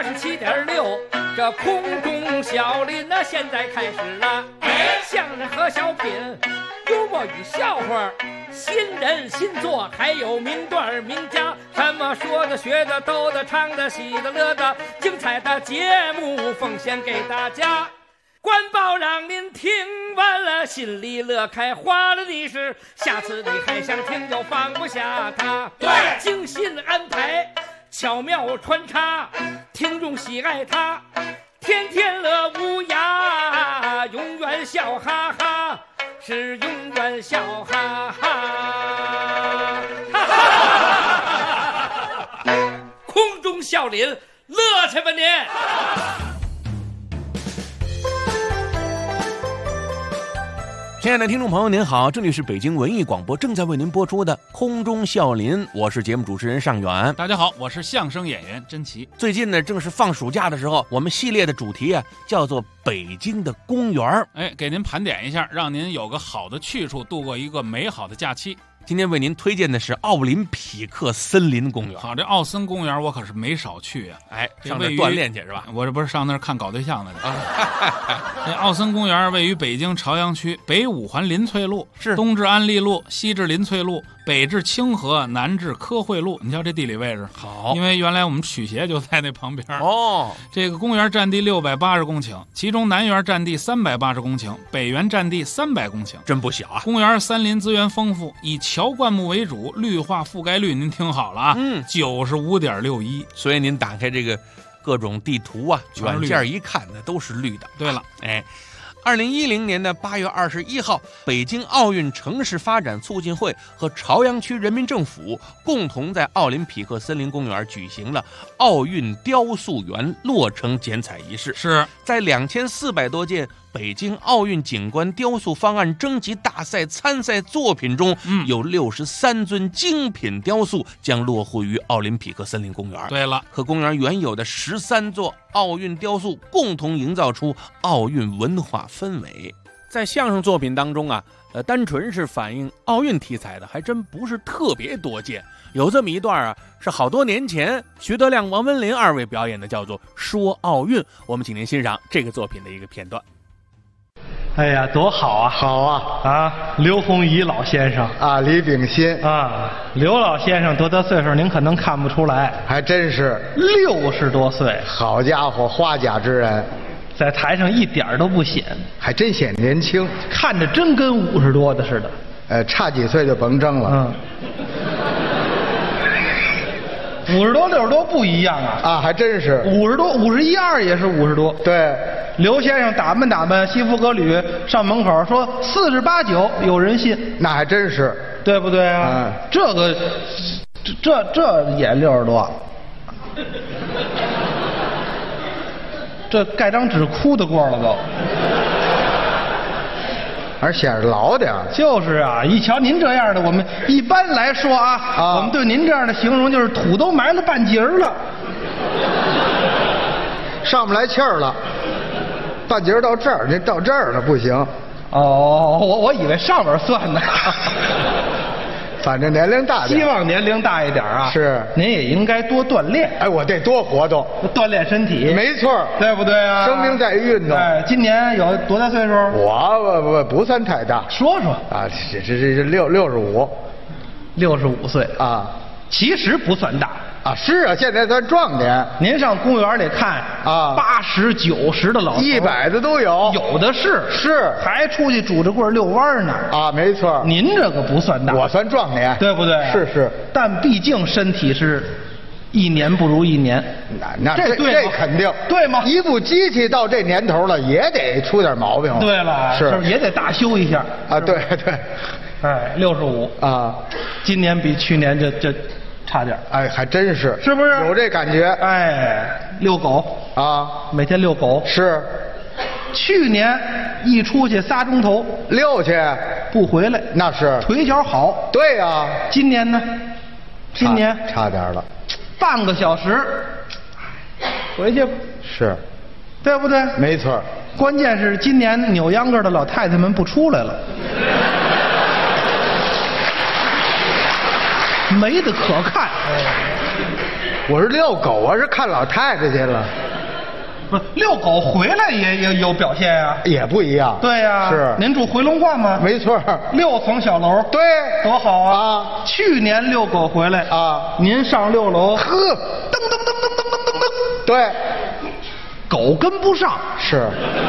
87.6，这空中小林呢，现在开始了。相声和小品，幽默与笑话，新人新作，还有名段名家，什么说的、学的、逗的、唱的、喜的、乐的，精彩的节目奉献给大家。官报让您听完了心里乐开花了的是，下次你还想听就放不下它。对，精心安排，巧妙穿插，听众喜爱它，天天乐无涯，永远笑哈哈，是永远笑哈哈。空中笑林，乐去吧您！ 亲爱的听众朋友您好，这里是北京文艺广播正在为您播出的空中笑林，我是节目主持人尚远。 大家好，我是相声演员甄奇。 最近呢正是放暑假的时候，我们系列的主题啊叫做北京的公园。 给您盘点一下，让您有个好的去处，度过一个美好的假期。 今天为您推荐的是奥林匹克森林公园。 好，这奥森公园我可是没少去啊。 上那锻炼去是吧？ 我这不是上那儿看搞对象的。这奥森公园位于北京朝阳区，北五环临翠路，是东至安利路，西至临翠路，北至清河，南至科惠路。你瞧这地理位置好， 因为原来我们曲协就在那旁边。这个公园占地680公顷，其中南园占地380公顷，北园占地300公顷， 真不小啊。 公园森林资源丰富，以乔灌木为主，绿化覆盖率您听好了啊，95.61%。 所以您打开这个各种地图啊，软件一看，那都是绿的。 对了 ，2010年的8月21号，北京奥运城市发展促进会和朝阳区人民政府共同在奥林匹克森林公园举行了奥运雕塑园落成剪彩仪式。 是在2400多件北京奥运景观雕塑方案征集大赛参赛作品中，有63尊精品雕塑将落户于奥林匹克森林公园。 对了， 和公园原有的13座奥运雕塑共同营造出奥运文化氛围。在相声作品当中啊，单纯是反映奥运题材的还真不是特别多见。有这么一段啊，是好多年前徐德亮、王文林二位表演的，叫做《说奥运》。我们请您欣赏这个作品的一个片段。 哎呀，多好啊！ 好啊！ 啊，刘洪仪老先生啊，李炳新啊，刘老先生多大岁数？您可能看不出来， 还真是 60多岁。 好家伙，花甲之人， 在台上一点都不显， 还真显年轻， 看着真跟50多的似的。 差几岁就甭争了。 50多、60多不一样啊！ 啊，还真是 50多、51、2也是50多。 对， 刘先生打扮西服革履上门口说48、9，有人信， 那还真是， 对不对啊？这个这也60多，这盖张纸哭得过了都。 而显着老点。 就是啊，一瞧您这样的，我们一般来说我们对您这样的形容就是土都埋了半截了， 上不来气儿了，半截到这儿，您到这儿了不行。 我以为上边算呢。 反正年龄大点， 希望年龄大一点啊。 是， 您也应该多锻炼。 我得多活动， 锻炼身体。 没错， 对不对啊？ 生命在于运动。 今年有多大岁数？ 我不算太大。 说说啊，这65， 65岁啊， 其实不算大。 是啊，现在算壮年。 您上公园里看80、90的老头 ，100的都有， 有的是，还出去拄着棍遛弯呢。 没错。 您这个不算大， 我算壮年， 对不对？ 是。 但毕竟身体是一年不如一年， 这肯定对吗？ 一部机器到这年头了，也得出点毛病了。 对了， 是也得大修一下啊。对。 65 啊， 今年比去年这差点。 还真是， 是不是有这感觉？ 遛狗啊， 每天遛狗是。 去年一出去3钟头遛去不回来， 那是腿脚好。 对呀。 今年呢？今年差点了， 半个小时回去， 是， 对不对？ 没错。 关键是今年扭秧歌的老太太们不出来了。没得可看， 我是遛狗啊，是看老太太去了。 不，遛狗回来也有表现呀、 也不一样。 对呀、 是。 您住回龙观吗？ 没错。 6层小楼。 对。 多好啊！ 啊， 去年遛狗回来啊， 您上6楼， 呵， 噔噔噔噔噔噔噔噔， 对， 狗跟不上。 是。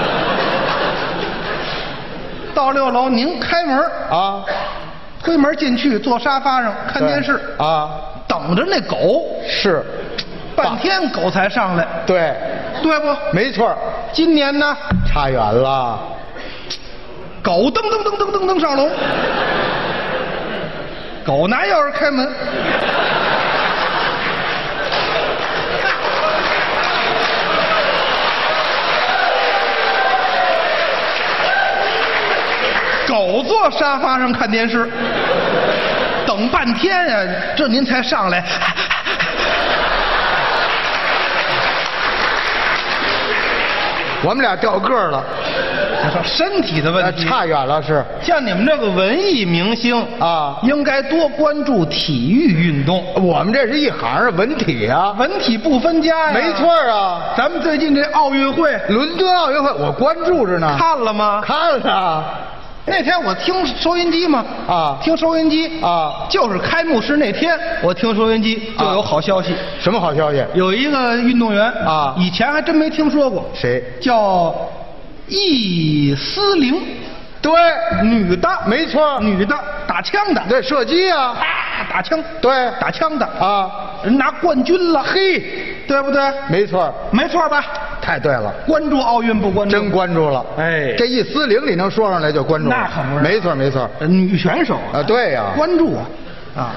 到6楼您开门啊， 推门进去，坐沙发上看电视啊， 等着那狗。 是。 半天狗才上来。 对。 对不？ 没错。 今年呢？ 差远了。 狗噔噔噔噔噔噔上楼，狗拿钥匙开门。狗坐沙发上看电视，等半天呀、这您才上来。 我们俩掉个儿了， 身体的问题差远了。是像你们这个文艺明星啊， 应该多关注体育运动。 我们这是一行文体啊， 文体不分家呀。 没错啊。 咱们最近这奥运会， 伦敦奥运会，我关注着呢。 看了吗？ 看了。 那天我听收音机嘛， 啊， 听收音机啊， 就是开幕式那天，我听收音机就有好消息。 什么好消息？ 有一个运动员啊， 以前还真没听说过。 谁？ 叫易思玲。 对， 女的， 没错， 女的，打枪的。 对，射击啊， 打枪。 对， 打枪的啊， 人拿冠军了。 嘿， 对不对？ 没错， 没错吧？ 太对了。 关注奥运不关注？ 真关注了。 哎， 这易思玲你能说上来就关注了？ 那可不是。 没错没错， 女选手啊，对呀， 关注啊。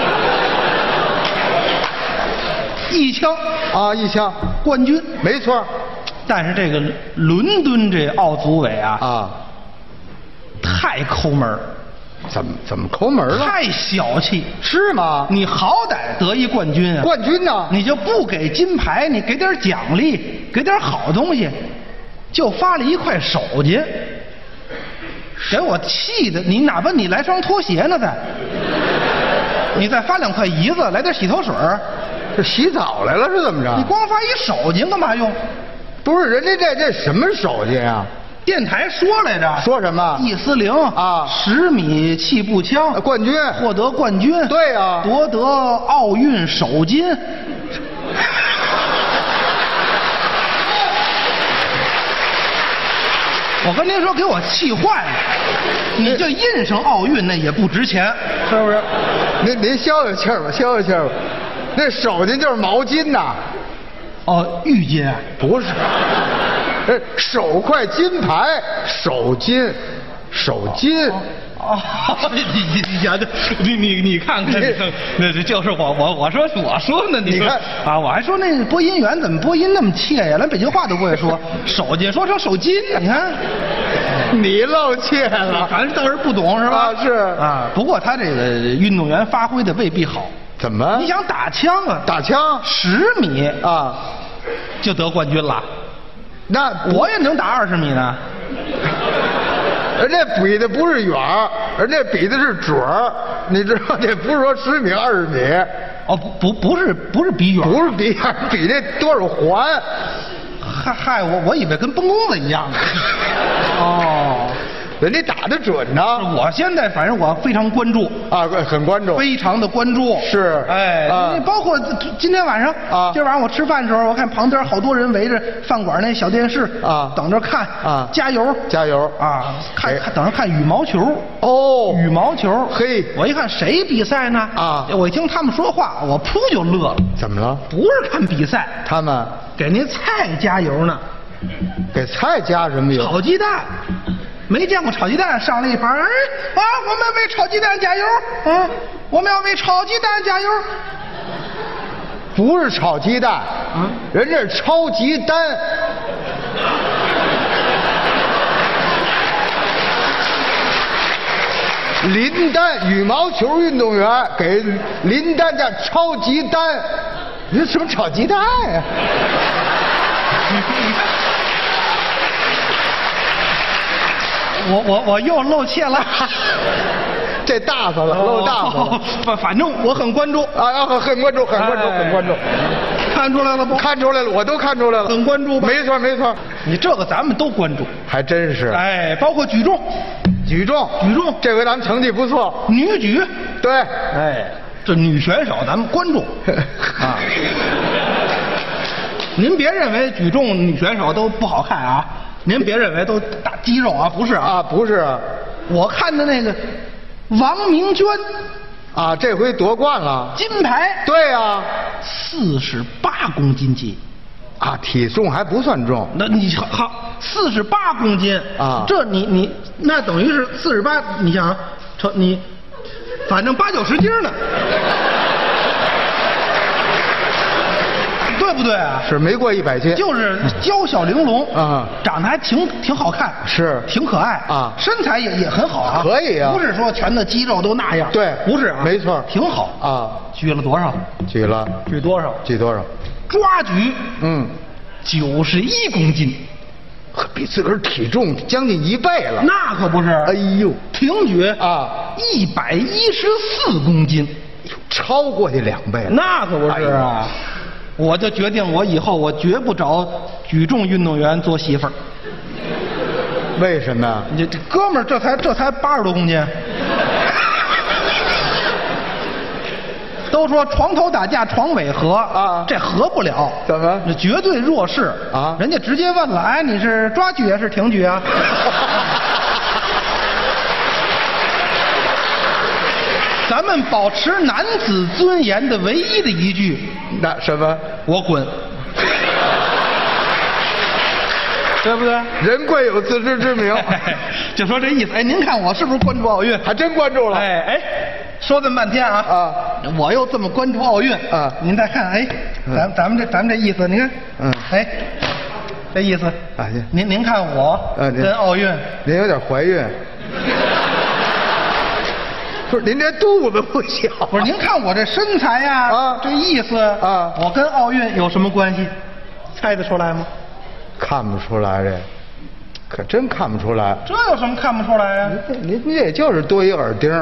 一枪啊，一枪冠军， 没错。 但是这个伦敦这奥组委啊，太抠门。 怎么抠门了？ 太小气。 是吗？ 你好歹得一冠军啊！ 冠军呢？ 你就不给金牌，你给点奖励，给点好东西，就发了一块手巾，给我气的！你哪怕你来双拖鞋呢，你再发2块胰子，来点洗头水。 这洗澡来了是怎么着？ 你光发一手巾干嘛用？ 不是，人家这什么手巾啊？ 电台说来着。 说什么？ 易思玲啊，10米气步枪冠军， 获得冠军。 对呀， 夺得奥运首金。我跟您说，给我气坏了。你这印上奥运那也不值钱，是不是？ 您消消气儿吧，消消气儿吧。那手巾就是毛巾呐。 哦，浴巾啊？ 不是。首块金牌，手巾，手巾。 哦，你看看，那就是我说呢，你看啊，我还说那播音员怎么播音那么怯呀，连北京话都不会说，手巾说成手巾，你看， 你露怯了， 咱倒是不懂是吧？ 啊，是啊，不过他这个运动员发挥的未必好。 怎么？ 你想打枪啊？ 打枪 10米啊， 就得冠军了。 那我也能打20米呢。 人家比的不是远儿，人家比的是准儿，你知道这不是说10米20米。 哦，不是比远， 不是比远，比那多少环。 嗨，我以为跟崩弓子一样呢。哦。 人家打得准呢。 我现在反正我非常关注啊，很关注， 非常的关注。 是， 哎，包括今天晚上啊，今晚上我吃饭的时候，我看旁边好多人围着饭馆那小电视啊，等着看啊，加油加油啊，等着看羽毛球。 哦， 羽毛球， 嘿， 我一看谁比赛呢？啊，我一听他们说话，我噗就乐了。 怎么了？ 不是看比赛， 他们给那菜加油呢。 给菜加什么油？ 炒鸡蛋。没见过炒鸡蛋，上来一盘，哎啊，我们为炒鸡蛋加油，我们要为炒鸡蛋加油。 不是炒鸡蛋，人家是超级丹。林丹羽毛球运动员给林丹叫超级丹，你什么炒鸡蛋呀？ 我又露怯了。 这大发了，露大发了。 反正我很关注啊，很关注，很关注，很关注。 看出来了不？ 看出来了，我都看出来了， 很关注吧？ 没错，没错。 你这个咱们都关注， 还真是。 哎，包括举重， 举重，这回咱们成绩不错。 女举， 对， 哎，这女选手咱们关注啊。您别认为举重女选手都不好看啊，您别认为都大肌肉啊，不是啊， 不是啊。 我看的那个王明娟啊，这回夺冠了， 金牌。 对啊 ，48公斤级， 啊，体重还不算重。 那你好，48公斤啊， 这你那等于是48，你想你，反正8、90斤呢。对不对啊？ 是没过100斤， 就是娇小玲珑啊， 长得还挺好看， 是挺可爱啊， 身材也很好啊， 可以啊， 不是说全的肌肉都那样， 对， 不是啊， 没错， 挺好啊。 举了多少？ 举多少？ 抓举，91公斤， 比自个儿体重将近1倍了。 那可不是。 哎呦， 挺举啊 ，114公斤， 超过去2倍了。 那可不是啊。我就决定，我以后我绝不找举重运动员做媳妇儿。 为什么？ 你这哥们儿这才80多公斤。都说床头打架床尾和啊， 这和不了。 怎么？ 这绝对弱势啊！ 人家直接问了，哎，你是抓举还是挺举啊？咱们保持男子尊严的唯一的一句， 那什么？ 我滚，对不对？ 人贵有自知之明， 就说这意思。哎，您看我是不是关注奥运？ 还真关注了。 哎，说这么半天啊，我又这么关注奥运啊， 您再看，哎，咱们这意思，您看，哎，这意思啊， 您看我跟奥运， 您有点怀孕。不是您这肚子不小， 不是您看我这身材呀，这意思啊， 我跟奥运有什么关系？猜得出来吗？ 看不出来，这可真看不出来。 这有什么看不出来呀？ 您也就是多一耳钉，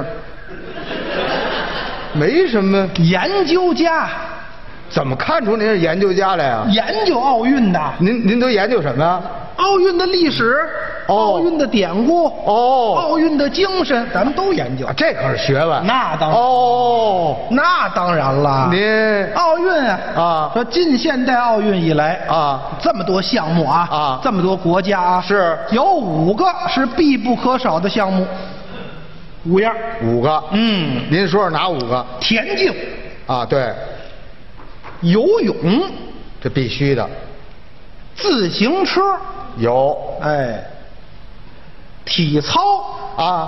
没什么。 研究家， 怎么看出您是研究家来呀？ 研究奥运的。 您都研究什么呀？ 奥运的历史，奥运的典故，奥运的精神，咱们都研究。 这可是学问。 那当然。那当然了。 您奥运啊，说近现代奥运以来啊，这么多项目啊，这么多国家啊， 是有5个是必不可少的项目，5样。 5个。您说说哪5个？ 田径。 啊，对。 游泳， 这必须的。 自行车。 有， 哎，体操啊，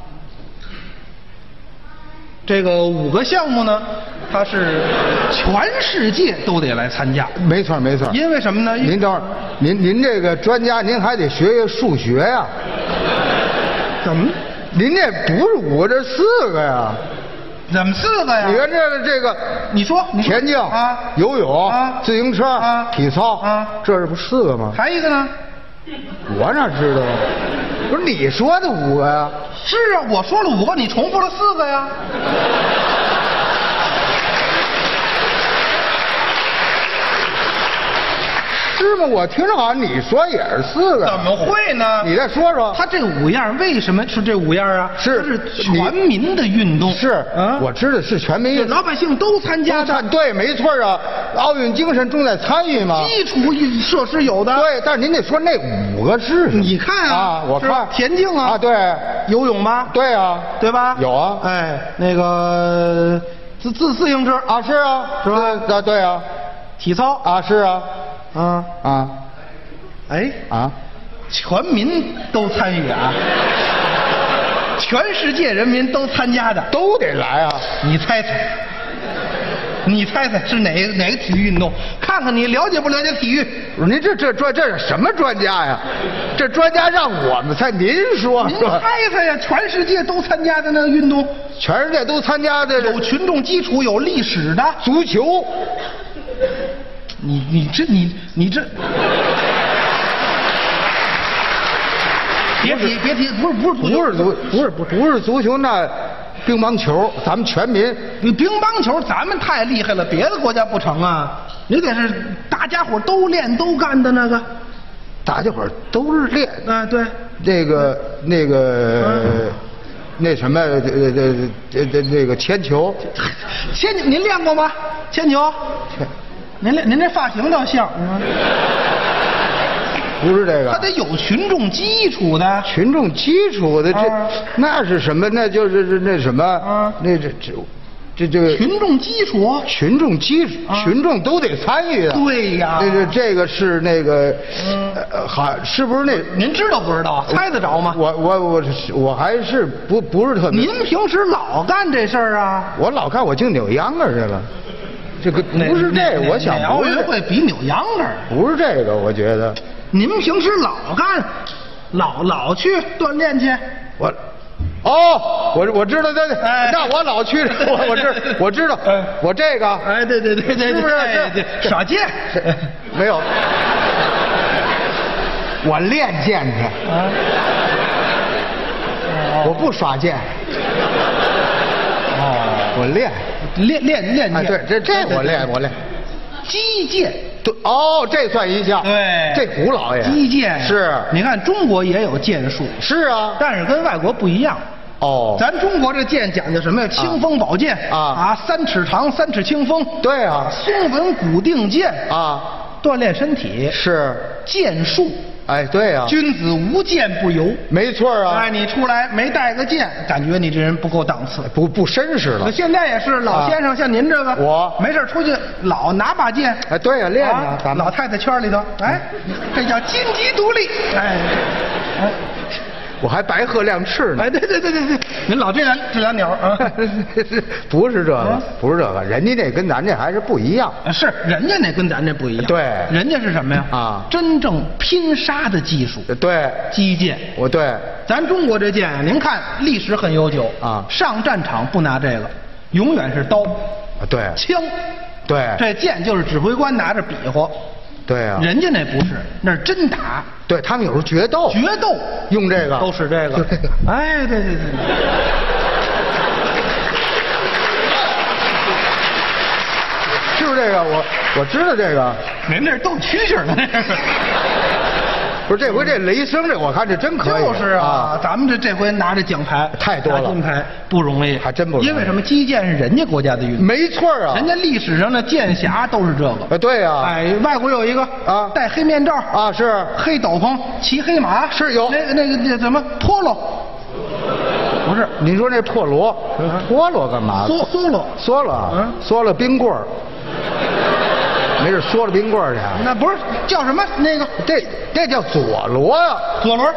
这个5个项目呢，它是全世界都得来参加。 没错没错。 因为什么呢？ 您等会儿，您这个专家，您还得学学数学呀。 怎么？ 您这不是5个，这4个呀？ 怎么4个呀？ 你看这个， 你说田径啊， 游泳啊，自行车啊， 体操啊，这不4个吗？ 还一个呢？ 我哪知道啊？不是你说的5个呀？ 是啊，我说了5个，你重复了4个呀。 是吗？我听着好像你说也是4个。 怎么会呢？ 你再说说。 他这5样为什么是这5样啊？ 是全民的运动。 是啊，我知道是全民运动， 老百姓都参加的。 对，没错啊。奥运精神重在参与嘛。 基础设施有的。 对，但是您得说那5个是。 你看啊， 我看田径啊， 对， 游泳吧， 对啊， 对吧？ 有啊， 哎，那个自行车啊，是啊， 是吧？ 对啊， 体操啊，是啊， 哎全民都参与啊，全世界人民都参加的， 都得来啊！ 你猜是哪个体育运动？看看你了解不了解体育？ 不是您这是什么专家呀？这专家让我们猜，您说您猜呀？全世界都参加的那个运动， 全世界都参加的， 有群众基础、有历史的足球。 你这，别提，不是足球， 那乒乓球，咱们全民。 你乒乓球咱们太厉害了，别的国家不成啊？你得是大家伙都练都干的那个。 大家伙都是练。 啊，对。 那什么，那个铅球。 铅球您练过吗？铅球？您这发型倒像。 不是这个， 他得有群众基础的。 群众基础的那是什么？那就是那什么？这个群众基础。 群众基础，群众都得参与的。 对呀。 这个是那个，好，是不是那？ 您知道不知道？猜得着吗？ 我还是不是特别。 您平时老干这事儿啊？ 我老干，我净扭秧歌去了。这个不是这个，我想奥运会比扭秧歌。 不是这个，我觉得。 您平时老干，老去锻炼去。 我知道，那我老去，我知道，我这个， 哎，对，是不是？耍剑？ 没有，我练剑去。我不耍剑。我练剑。哎，对，这我练。 击剑。 对，这算一项。 对， 这古老爷。 击剑是。 你看中国也有剑术。 是啊。 但是跟外国不一样。咱中国这剑讲究什么呀？清风宝剑3尺长3尺清风。 对啊。 松纹骨定剑锻炼身体。 是。 剑术。 哎，对啊。 君子无剑不游。 没错啊。 哎，你出来没带个剑，感觉你这人不够档次， 不绅士了。 现在也是，老先生像您这个， 我没事出去老拿把剑。 哎，对啊，练啊，咱们老太太圈里头，哎，这叫金鸡独立。哎。 我还白鹤亮翅呢。 哎，对，您老这两鸟啊。 不是这个，人家那跟咱这还是不一样。 是，人家那跟咱这不一样。 对， 人家是什么呀？真正拼杀的技术。 对， 击剑。 对， 咱中国这剑，您看历史很悠久上战场不拿这个，永远是刀。 对， 枪。 对，这剑就是指挥官拿着比划。 对啊， 人家那不是，那是真打。 对他们有时候决斗用这个， 都是这个。哎，对， 是不是这个？我知道这个。 您这斗蛐蛐呢？ 不是这回这雷声这我看这真可以。 就是啊，咱们这回拿着奖牌太多了， 金牌不容易， 还真不容易。 因为什么？击剑是人家国家的运动。 没错啊， 人家历史上的剑侠都是这个。 对啊。 哎，外国有一个戴黑面罩是黑斗篷骑黑马是有那怎么脱了？不是， 你说那破锣脱了干嘛？缩了冰棍儿。没事，缩了冰棍去。 那不是叫什么那个？ 这叫左螺呀。 左螺。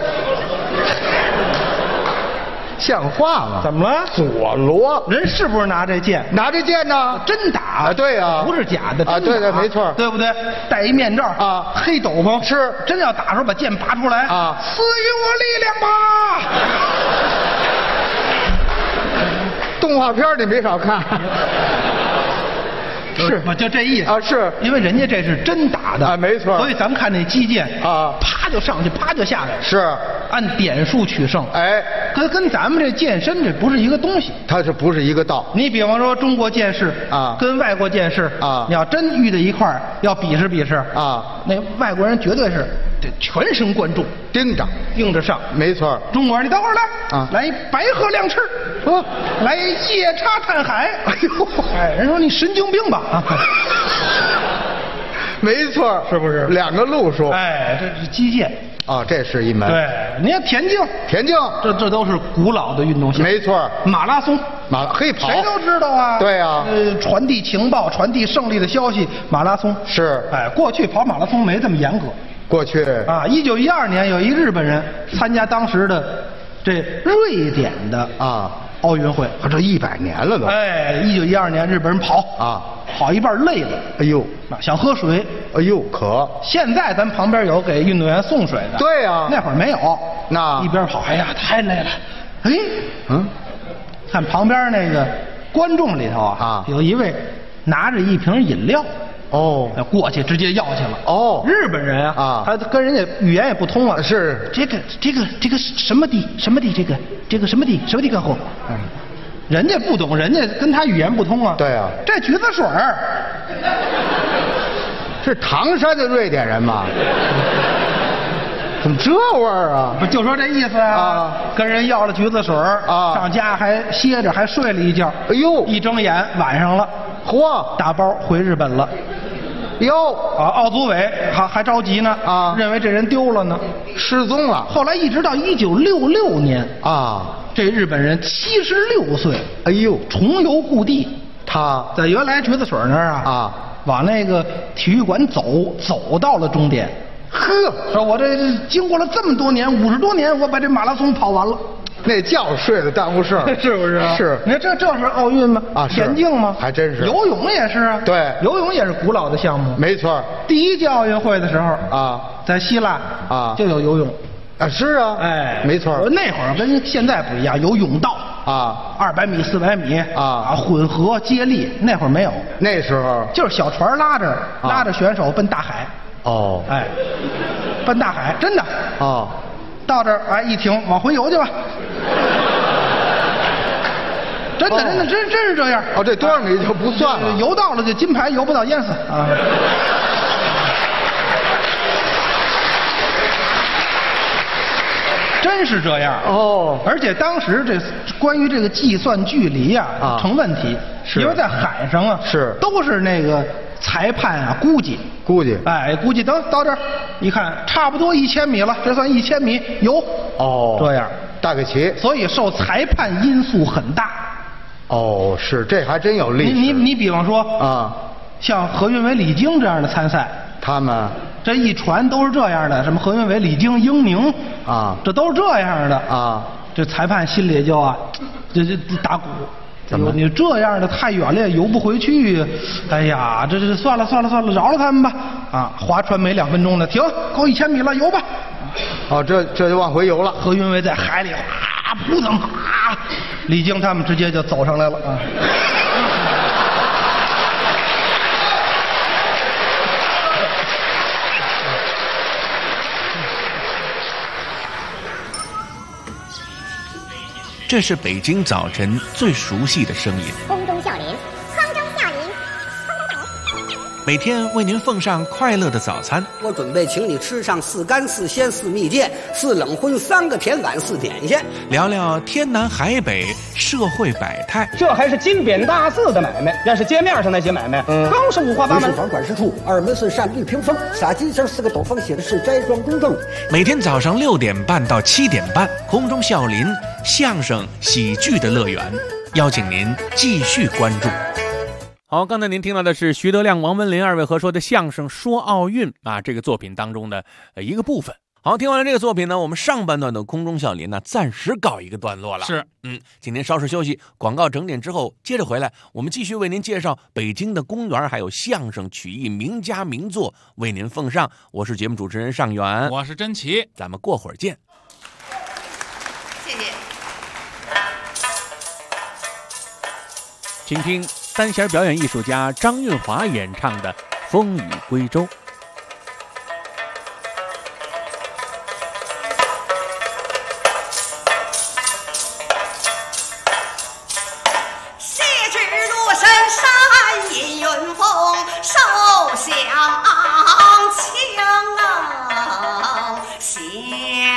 像话吗？ 怎么了？ 左螺， 人是不是拿这剑？ 拿这剑呢？ 真打对呀， 不是假的对，没错， 对不对？戴一面罩黑斗篷是， 真要打时候把剑拔出来赐予我力量吧。 动画片你没少看。 是不就这意思是因为人家这是真打的没错， 所以咱们看那击剑啪就上去，啪就下来， 是按点数取胜。 哎， 跟咱们这健身这不是一个东西， 它这不是一个道。 你比方说中国剑士跟外国剑士你要真遇在一块儿，要比试那外国人绝对是得全神贯注，盯着上。没错，中国人你等会儿来来一白鹤亮翅，来一夜叉探海。哎呦，人说你神经病吧？ 没错，是不是两个路数？哎，这是击剑这是一门。对，你看田径，这都是古老的运动项目。没错，马拉松，黑跑，谁都知道啊。对啊，传递情报、传递胜利的消息，马拉松是。哎，过去跑马拉松没这么严格。过去1912年有一日本人参加当时的这瑞典的奥运会，这100年了都。哎，1912年日本人跑一半累了，哎呦，想喝水，哎呦渴。现在咱旁边有给运动员送水的，对呀，那会儿没有，那一边跑，哎呀太累了，哎，看旁边那个观众里头有一位拿着一瓶饮料。过去直接要去了。日本人他跟人家语言也不通啊。是这个什么地，这个什么地干活？ 人家不懂，人家跟他语言不通啊。 对啊， 这橘子水儿是唐山的瑞典人吗？怎么这味儿啊？ 不就说这意思啊？跟人要了橘子水儿啊，上家还歇着，还睡了一觉。 哎呦， 一睁眼晚上了， 嚯， 大包回日本了。 哟啊，奥组委还着急呢啊，认为这人丢了呢， 失踪了。 后来一直到1966年啊， 这日本人76岁， 哎呦， 重游故地。 他在原来橘子水那儿啊，往那个体育馆走到了终点。 呵， 说我这经过了这么多年，50多年，我把这马拉松跑完了。 那觉睡得耽误事儿， 是不是？ 是。 你看这是奥运吗？ 啊， 田径吗？ 还真是。 游泳也是啊。 对， 游泳也是古老的项目。 没错。 第一届奥运会的时候啊， 在希腊啊就有游泳。 啊，是啊。 哎， 没错。 那会儿跟现在不一样，有泳道啊 ，200米、400米啊， 混合接力，那会儿没有。 那时候就是小船拉着选手奔大海。 哦， 哎，奔大海，真的。 哦， 到这儿哎一停，往回游去吧。真是这样。 哦，这多少米就不算了， 游到了就金牌，游不到淹死啊。真是这样哦， 而且当时这关于这个计算距离啊成问题，因为在海上啊是都是那个裁判啊估计，哎估计等到这儿一看差不多1000米了，这算1000米游哦， 这样大概齐， 所以受裁判因素很大。 哦，是这还真有历史。 你比方说啊， 像何云伟、李菁这样的参赛， 他们这一传都是这样的，什么何云伟、李菁、英宁啊， 这都是这样的啊。 这裁判心里就这打鼓， 怎么你这样的太远了，游不回去。哎呀，这算了，饶了他们吧。啊，划船没2分钟呢，停，够1000米了，游吧。 哦，这就往回游了。 何云伟在海里哗扑腾啊，李菁他们直接就走上来了啊。 这是北京早晨最熟悉的声音。 空中笑林，空中笑林， 每天为您奉上快乐的早餐。 我准备请你吃上4干4鲜4蜜饯4冷荤3个甜碗4点心， 聊聊天南海北社会百态。 这还是金匾大字的买卖，要是街面上那些买卖，更是五花八门。 是房管事处，2门是单绿屏风，撒金绳4个斗方，写的是斋庄公正。 每天早上6点半到7点半，空中笑林相声喜剧的乐园，邀请您继续关注。好，刚才您听到的是徐德亮、王文林2位合说的相声《说奥运》啊，这个作品当中的一个部分。好，听完了这个作品呢，我们上半段的空中笑林呢，暂时告一个段落了。 是， 请您稍事休息，广告整点之后接着回来，我们继续为您介绍北京的公园，还有相声曲艺名家名作为您奉上。我是节目主持人尚元， 我是甄奇， 咱们过会儿见。 谢谢。 请听单弦表演艺术家张运华演唱的《风雨归舟》。 西至庐山山阴云峰，受降清闲。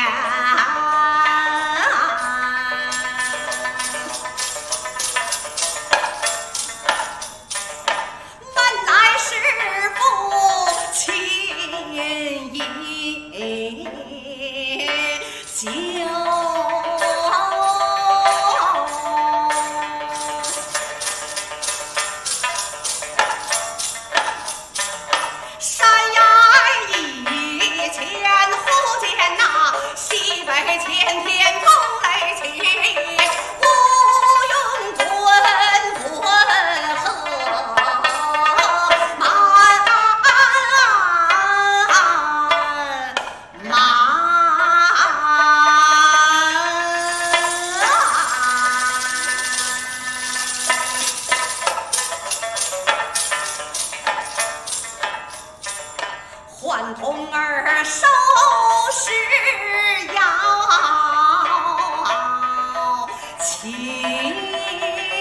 唤童儿收拾要勤。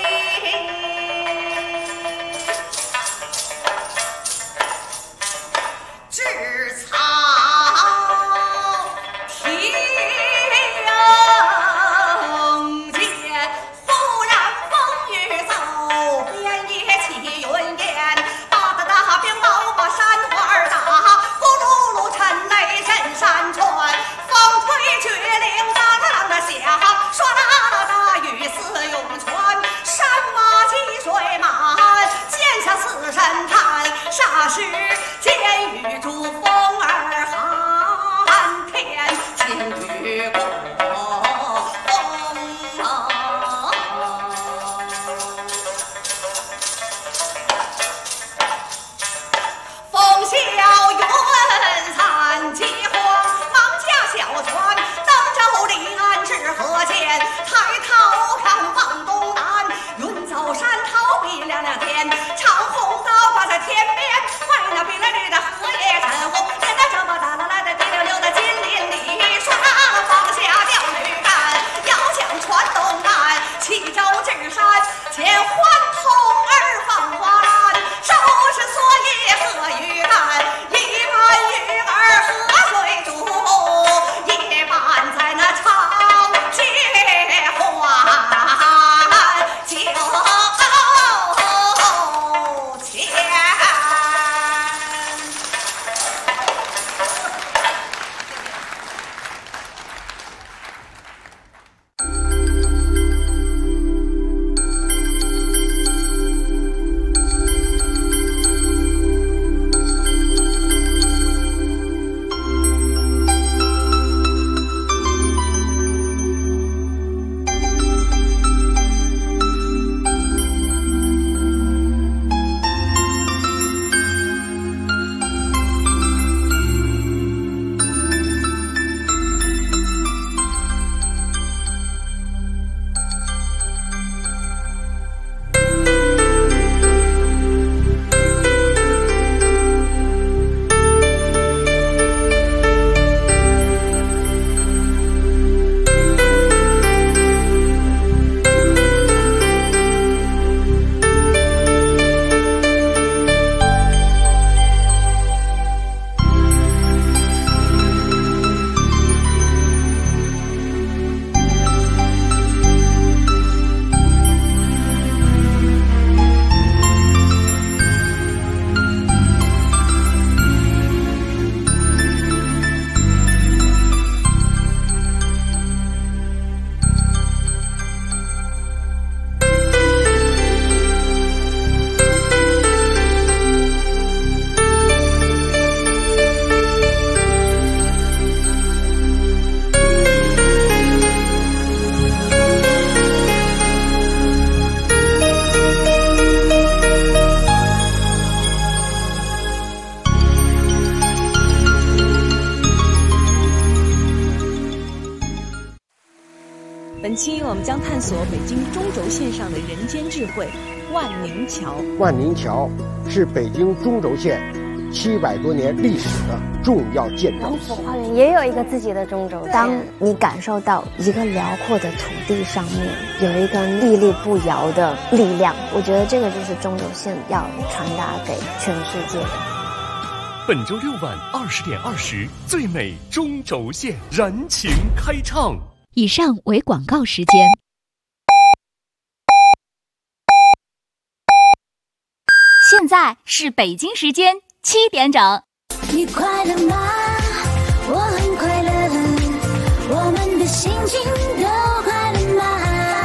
本期我们将探索北京中轴线上的人间智慧——万宁桥。 万宁桥是北京中轴线700多年历史的重要建筑。 王府花园也有一个自己的中轴线。当你感受到一个辽阔的土地上面有一个屹立不摇的力量，我觉得这个就是中轴线要传达给全世界的。 本周6晚20点20，最美中轴线燃情开唱。 以上为广告时间。 现在是北京时间7点整。 你快乐吗？我很快乐，我们的心情都快乐吗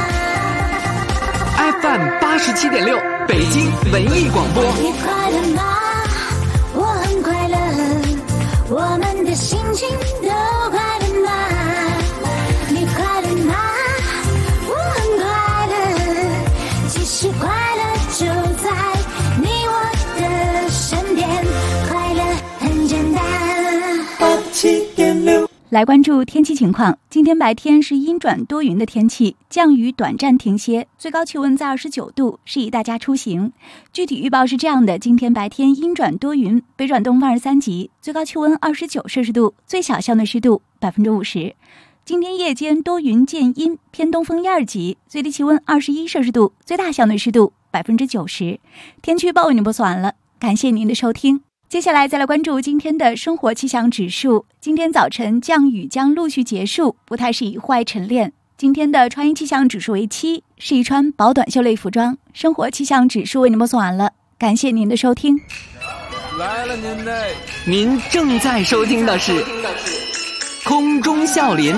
？FM 87.6，北京文艺广播。 你快乐吗？我很快乐，我们的心情都快乐吗？你快乐吗？我很快乐，其实快乐就在你我的身边，快乐很简单。87.6， 来关注天气情况。今天白天是阴转多云的天气，降雨短暂停歇，最高气温在29度，适宜大家出行。具体预报是这样的：今天白天阴转多云，北转东风23级，最高气温29摄氏度，最小相对湿度50%。今天夜间多云见阴，偏东风1-2级，最低气温21摄氏度，最大相对湿度90%。天气预报为您播送完了，感谢您的收听。接下来再来关注今天的生活气象指数。今天早晨降雨将陆续结束，不太适宜户外晨练。今天的穿衣气象指数为7，适宜穿薄短袖类服装。生活气象指数为您播送完了，感谢您的收听。 来了您的，您正在收听的是空中笑林。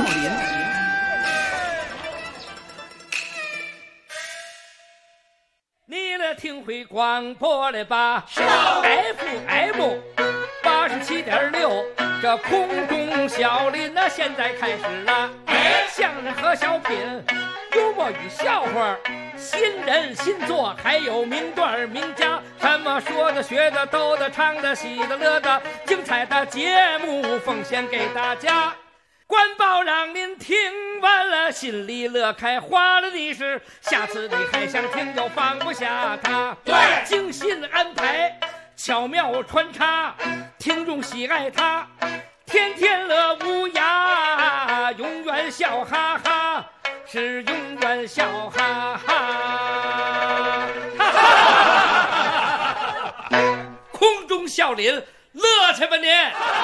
你来听会广播了吧？是的 ，FM 87.6，这空中笑林那现在开始了。相声和小品，幽默与笑话，新人新作，还有名段名家，什么说的、学的、逗的、唱的、喜的、乐的，精彩的节目奉献给大家。官报让您听完了心里乐开花了的是，下次你还想听就放不下它。对，精心安排，巧妙穿插，听众喜爱它，天天乐无涯，永远笑哈哈，是永远笑哈哈。哈哈哈哈，空中笑林，乐去吧您！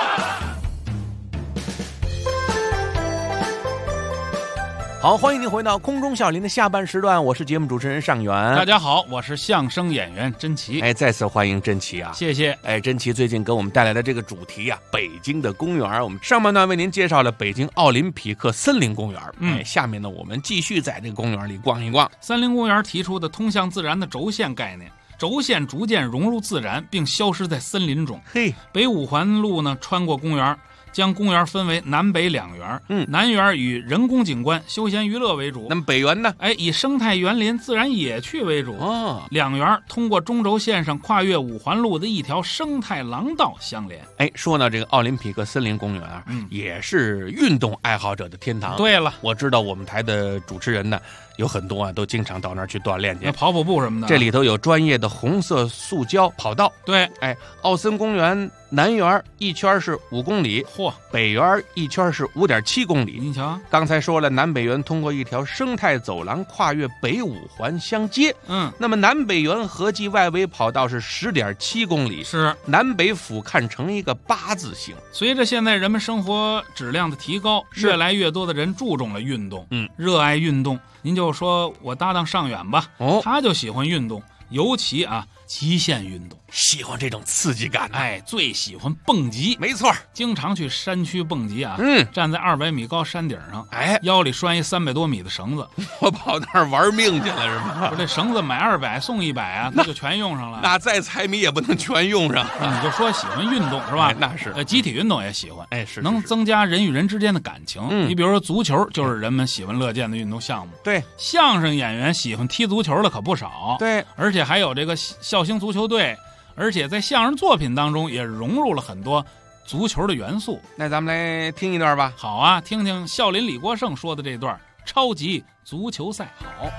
好，欢迎您回到空中笑林的下半时段，我是节目主持人尚元。 大家好，我是相声演员甄奇。 再次欢迎甄奇啊！ 谢谢。 甄奇最近给我们带来的这个主题啊，北京的公园。我们上半段为您介绍了北京奥林匹克森林公园。下面呢，我们继续在这个公园里逛一逛。 森林公园提出的通向自然的轴线概念，轴线逐渐融入自然，并消失在森林中。北五环路呢，穿过公园，将公园分为南北两园。南园以人工景观、休闲娱乐为主。 那么北园呢？ 以生态园林、自然野趣为主。两园通过中轴线上跨越五环路的一条生态廊道相连。 说呢，这个奥林匹克森林公园啊，也是运动爱好者的天堂。 对了， 我知道我们台的主持人呢，有很多啊，都经常到那儿去锻炼去， 跑步什么的。 这里头有专业的红色塑胶跑道。 对， 奥森公园南园一圈是5公里，北园一圈是5.7公里。 你瞧， 刚才说了，南北园通过一条生态走廊跨越北五环相接。那么南北园合计外围跑道是10.7公里， 是南北俯瞰成一个8字形。 随着现在人们生活质量的提高，越来越多的人注重了运动，热爱运动。您就说我搭档尚远吧，他就喜欢运动，尤其极限运动， 喜欢这种刺激感。 最喜欢蹦极。 没错， 经常去山区蹦极站在200米高山顶上，腰里拴一300多米的绳子。 我跑那儿玩命去了是吗？ 不是，这绳子买200送100啊，他就全用上了。 那再财迷也不能全用上。 你就说喜欢运动是吧？ 那是。 集体运动也喜欢， 是能增加人与人之间的感情。你比如说足球，就是人们喜闻乐见的运动项目。 对， 相声演员喜欢踢足球的可不少。 对， 而且还有这个孝兴足球队，而且在相声作品当中也融入了很多足球的元素。 那咱们来听一段吧。 好啊，听听孝林李国盛说的这段超级足球赛。好，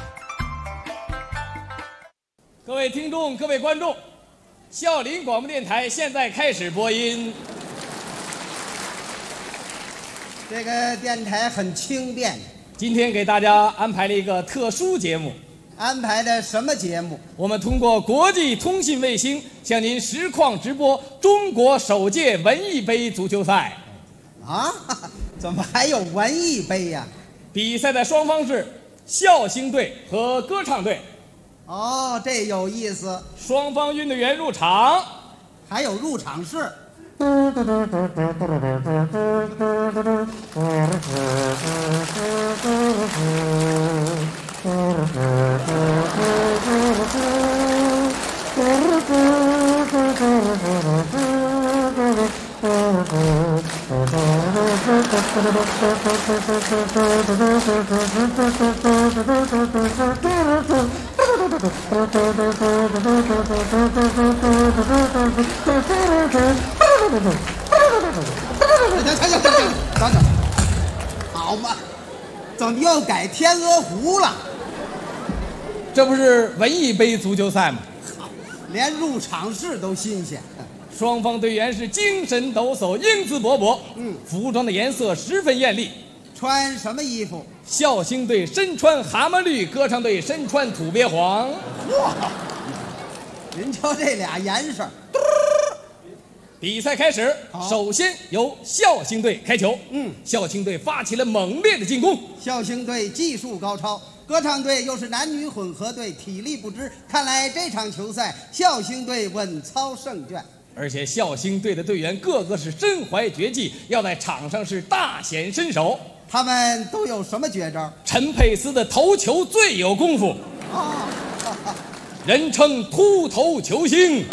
各位听众，各位观众，孝林广播电台现在开始播音。 这个电台很轻便， 今天给大家安排了一个特殊节目。 安排的什么节目？ 我们通过国际通信卫星向您实况直播中国首届文艺杯足球赛。 啊，怎么还有文艺杯呀？ 比赛的双方是孝兴队和歌唱队。 哦，这有意思。 双方运动员入场， 还有入场式。等，好嘛，怎么又改天鹅湖了？ 这不是文艺杯足球赛吗？ 连入场式都新鲜。 双方队员是精神抖擞，英姿勃勃。服装的颜色十分艳丽。 穿什么衣服？ 孝兴队身穿蛤蟆绿，歌唱队身穿土鳖黄。 哇，您瞧这俩颜色。 比赛开始，首先由孝兴队开球。孝兴队发起了猛烈的进攻。 孝兴队技术高超，歌唱队又是男女混合队，体力不支。看来这场球赛孝兴队稳操胜券。 而且孝兴队的队员个个是身怀绝技，要在场上是大显身手。 他们都有什么绝招？ 陈佩斯的头球最有功夫，人称秃头球星。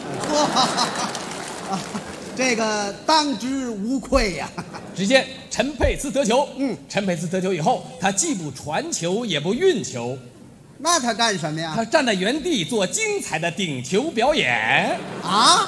这个当之无愧呀！ 只见陈佩斯得球，陈佩斯得球以后，他既不传球，也不运球， 那他干什么呀？ 他站在原地做精彩的顶球表演啊！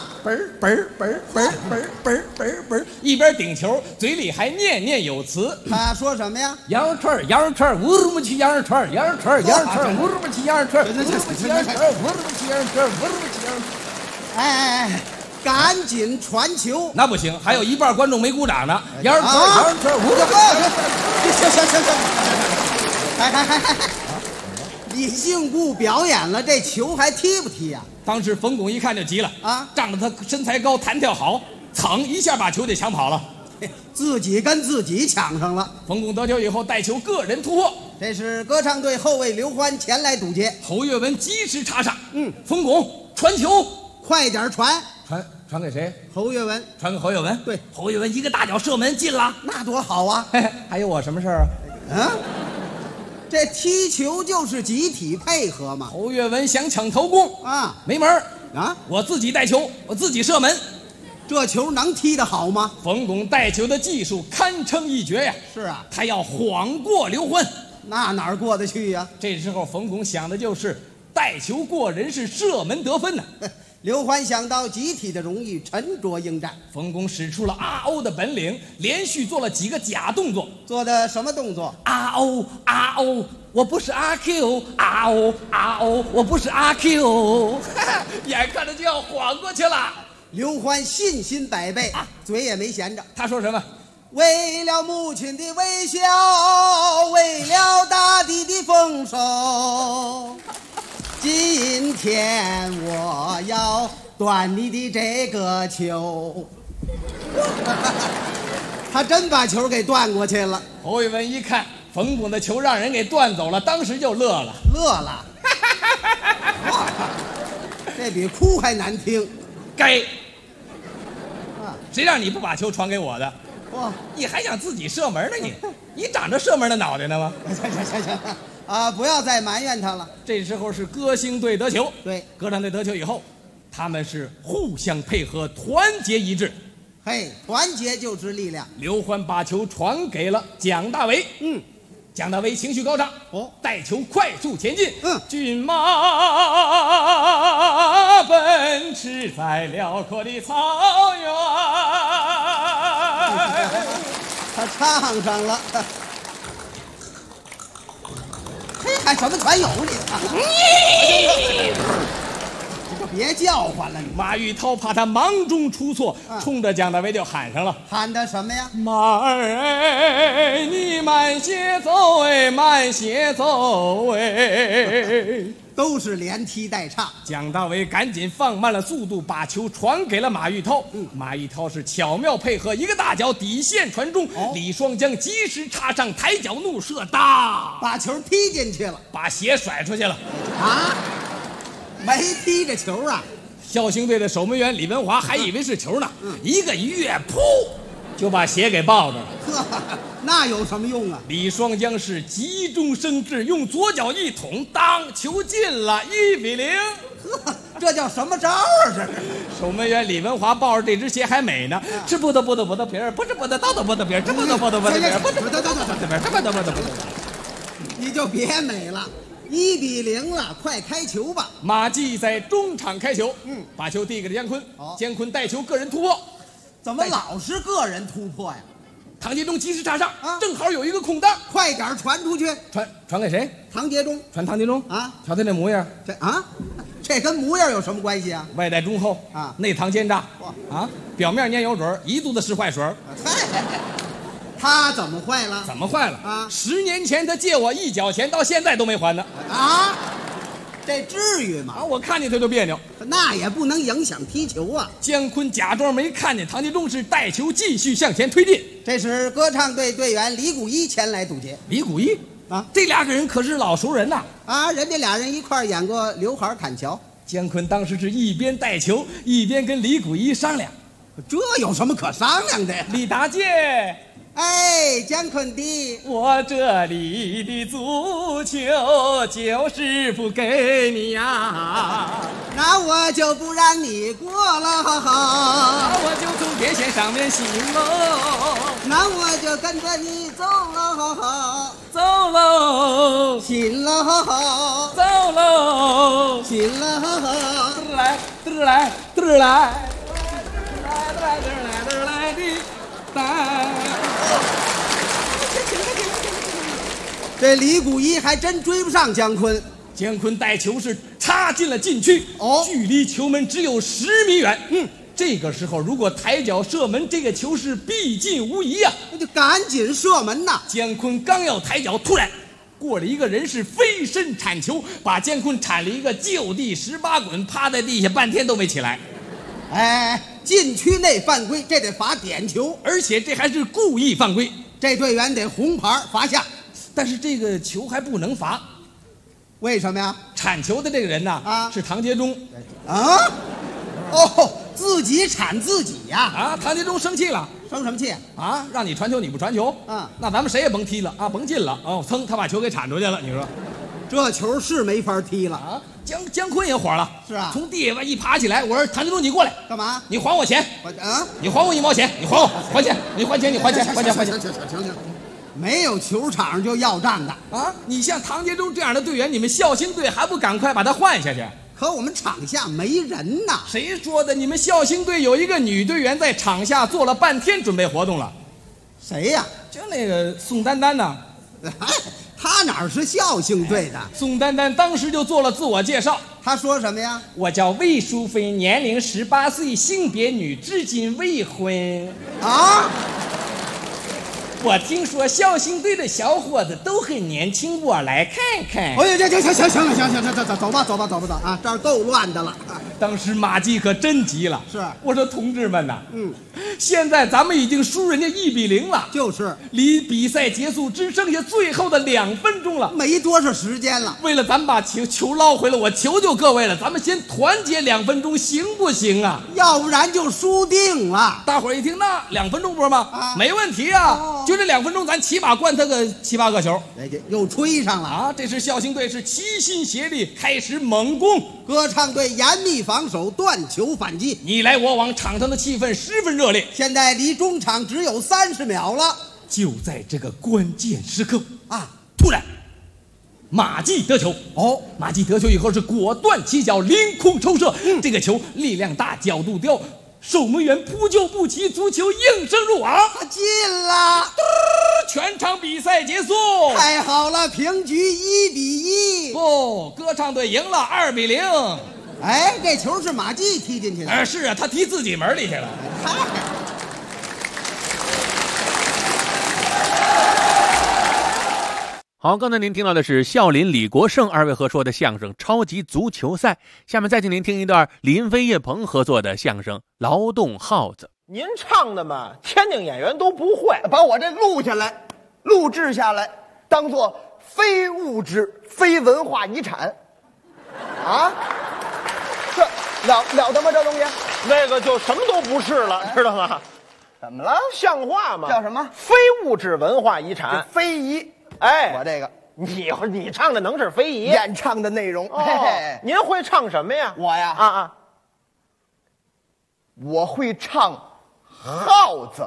一边顶球，嘴里还念念有词。 他说什么呀？ 羊肉串，羊肉串，乌鲁木齐羊肉串，羊肉串，羊肉串，乌鲁木齐羊肉串，乌鲁木齐羊肉串，乌鲁木齐羊肉串，乌鲁木齐羊肉串。 哎，赶紧传球！ 那不行，还有一半观众没鼓掌呢。羊肉串，羊肉串，乌鲁木齐。 行，还。李靖固表演了，这球还踢不踢呀？ 当时冯巩一看就急了啊，仗着他身材高，弹跳好，噌一下把球给抢跑了， 自己跟自己抢上了。 冯巩得球以后带球个人突破， 这是歌唱队后卫刘欢前来堵截， 侯跃文及时插上，冯巩传球， 快点传给谁？ 侯跃文， 传给侯跃文。 对， 侯跃文一个大脚射门进了， 那多好啊！ 还有我什么事儿啊？ 这踢球就是集体配合嘛。 侯跃文想抢头功啊，没门儿啊！我自己带球，我自己射门， 这球能踢得好吗？ 冯巩带球的技术堪称一绝呀！ 是啊， 他要晃过刘欢， 那哪儿过得去呀？ 这时候冯巩想的就是带球过人，是射门得分呢。 刘欢想到集体的荣誉，沉着应战。 冯巩使出了阿欧的本领，连续做了几个假动作。 做的什么动作？ 阿欧，我不是阿 Q， 阿欧，我不是阿 Q， 眼看着就要晃过去了。 刘欢信心百倍，嘴也没闲着。 他说什么？ 为了母亲的微笑，为了大地的丰收。今天我要断你的这个球。他真把球给断过去了。 侯跃文一看冯巩的球让人给断走了，当时就乐了。 这比哭还难听。 该谁让你不把球传给我的？哇，你还想自己射门呢？你长着射门的脑袋呢吗？ 行啊，不要再埋怨他了。 这时候是歌星队得球， 对， 歌唱队得球以后，他们是互相配合，团结一致。 嘿，团结就是力量。 刘欢把球传给了蒋大为，蒋大为情绪高涨，带球快速前进，骏马奔驰在辽阔的草原。 他唱上了。 看什么全有你？别叫唤了你！ 马玉涛怕他忙中出错，冲着蒋大为就喊上了：“ 喊的什么呀？ 马儿哎，你慢些走哎，慢些走哎！” 都是连踢带唱。 蒋大为赶紧放慢了速度，把球传给了马玉涛。马玉涛是巧妙配合，一个大脚底线传中，李双江及时插上抬脚怒射，打把球踢进去了， 把鞋甩出去了。 啊！没踢着球啊！ 孝兴队的守门员李文华还以为是球呢，一个一跃，噗，就把鞋给抱着了。 呵，那有什么用啊？ 李双江是急中生智，用左脚一捅，当球进了，1-0。 呵，这叫什么招啊？这是守门员李文华抱着这只鞋还美呢，吃不得皮儿，不是不得倒的不得皮儿，吃不得皮儿，不是不得皮儿。 你就别美了。1-0了，快开球吧！ 马季在中场开球，把球递给了姜昆，姜昆带球个人突破， 怎么老是个人突破呀？ 唐杰忠及时插上，正好有一个空档， 快点传出去！ 传给谁？ 唐杰忠， 传唐杰忠啊！ 瞧他那模样， 这跟模样有什么关系啊？ 外带忠厚啊，内藏奸诈啊，表面蔫油水，一肚子是坏水。 他怎么坏了？ 怎么坏了啊？10年前他借我1角钱，到现在都没还呢。 啊，这至于吗？ 我看见他就别扭， 那也不能影响踢球啊。 姜昆假装没看见，唐杰忠是带球继续向前推进。 这时歌唱队队员李谷一前来堵截。 李谷一啊，这2个人可是老熟人呐！ 啊，人家俩人一块演过《刘海砍桥》。 姜昆当时是一边带球，一边跟李谷一商量， 这有什么可商量的呀？ 李达介。 哎，姜昆弟， 我这里的足球就是不给你呀， 那我就不让你过了， 那我就从边线上面行喽， 那我就跟着你走喽， 走喽， 行喽， 走喽， 行喽， 嘚来的这李谷一还真追不上姜昆， 姜昆带球是插进了禁区，距离球门只有10米远。这个时候如果抬脚射门，这个球是必进无疑啊！ 那就赶紧射门呐！ 姜昆刚要抬脚，突然过了一个人是飞身铲球，把姜昆铲了一个就地18滚，趴在地下半天都没起来。 哎，禁区内犯规，这得罚点球， 而且这还是故意犯规， 这队员得红牌罚下。 但是这个球还不能罚， 为什么呀？ 铲球的这个人呢，是唐杰忠。 啊？哦，自己铲自己呀！ 啊，唐杰忠生气了， 生什么气啊？让你传球你不传球，那咱们谁也甭踢了啊，甭进了哦，噌，他把球给铲出去了，你说， 这球是没法踢了啊！ 姜昆也火了， 是啊， 从地下一爬起来，我说唐杰忠你过来干嘛？ 你还我钱！你还我1毛钱，你还我还钱，你还钱，你还钱，还钱，还钱， 行。没有球场就要账的啊！你像唐杰忠这样的队员，你们孝兴队还不赶快把他换下去？ 可我们场下没人呐！ 谁说的？你们孝兴队有一个女队员在场下坐了半天准备活动了。 谁呀？ 就那个宋丹丹呐。 她哪是孝兴队的？ 宋丹丹当时就做了自我介绍。 她说什么呀？ 我叫魏淑芬，年龄18岁，性别女，至今未婚。 啊！ 我听说孝兴队的小伙子都很年轻，我来看看。 哎呀，行，走吧啊，这儿够乱的了。 当时马季可真急了， 是我说同志们呐，现在咱们已经输人家1-0了， 就是离比赛结束只剩下最后的2分钟了， 没多少时间了。 为了咱们把球捞回来，我求求各位了，咱们先团结2分钟，行不行啊？ 要不然就输定了。 大伙儿一听，那2分钟不是吗？没问题啊，就这2分钟，咱起码灌他个7、8个球。 又吹上了啊！这时孝兴队是齐心协力，开始猛攻， 歌唱队严密防守，断球反击， 你来我往，场上的气氛十分热烈。 现在离中场只有30秒了， 就在这个关键时刻啊！突然，马季得球。马季得球以后是果断起脚，凌空抽射。这个球力量大，角度刁，守门员扑救不及，足球应声入网， 进了。 全场比赛结束。 太好了，平局1-1。 不，歌唱队赢了2-0。 哎，这球是马季踢进去的。 是啊，他踢自己门里去了。 好，刚才您听到的是孝林、李国盛二位合说的相声《超级足球赛》，下面再请您听一段林飞、叶鹏合作的相声《劳动号子》。 您唱的嘛，天津演员都不会， 把我这录下来，录制下来，当做非物质、非文化遗产，啊，这了得吗？这东西， 那个就什么都不是了，知道吗？ 怎么了？ 像话吗？ 叫什么？ 非物质文化遗产， 非遗。 哎， 我这个， 你唱的能是非遗？ 演唱的内容。 哦，嘿嘿，您会唱什么呀？ 我呀，我会唱耗子。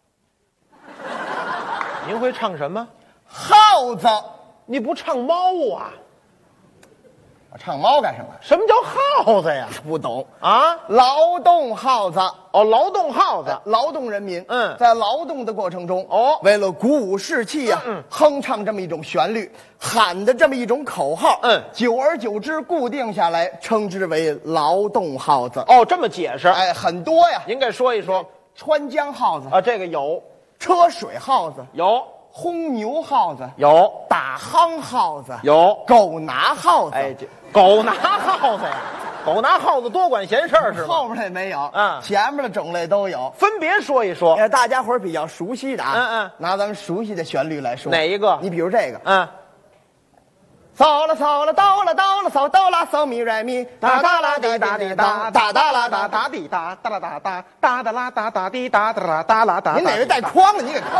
您会唱什么？ 耗子。 你不唱猫啊？ 我唱猫干什么？ 什么叫耗子呀？ 不懂啊？ 劳动耗子。 哦，劳动耗子， 劳动人民。在劳动的过程中，为了鼓舞士气呀，哼唱这么一种旋律，喊的这么一种口号，久而久之固定下来，称之为劳动耗子。 哦，这么解释？ 哎，很多呀。 您给说一说。 川江耗子啊，这个有。 车水耗子有。 轰牛耗子有。 打夯耗子有。 狗拿耗子。 哎，狗拿耗子呀。狗拿耗子多管闲事儿是吗？ 后边的没有，前面的种类都有， 分别说一说。 大家伙儿比较熟悉的啊，拿咱们熟悉的旋律来说。 哪一个？ 你比如这个，嗦啦嗦啦哆啦哆啦嗦哆啦嗦咪来咪，哒哒啦滴哒滴哒，哒哒啦哒哒滴哒，哒啦哒哒，哒哒啦哒哒滴哒，哒啦哒啦哒。您哪位带筐的？你给扣。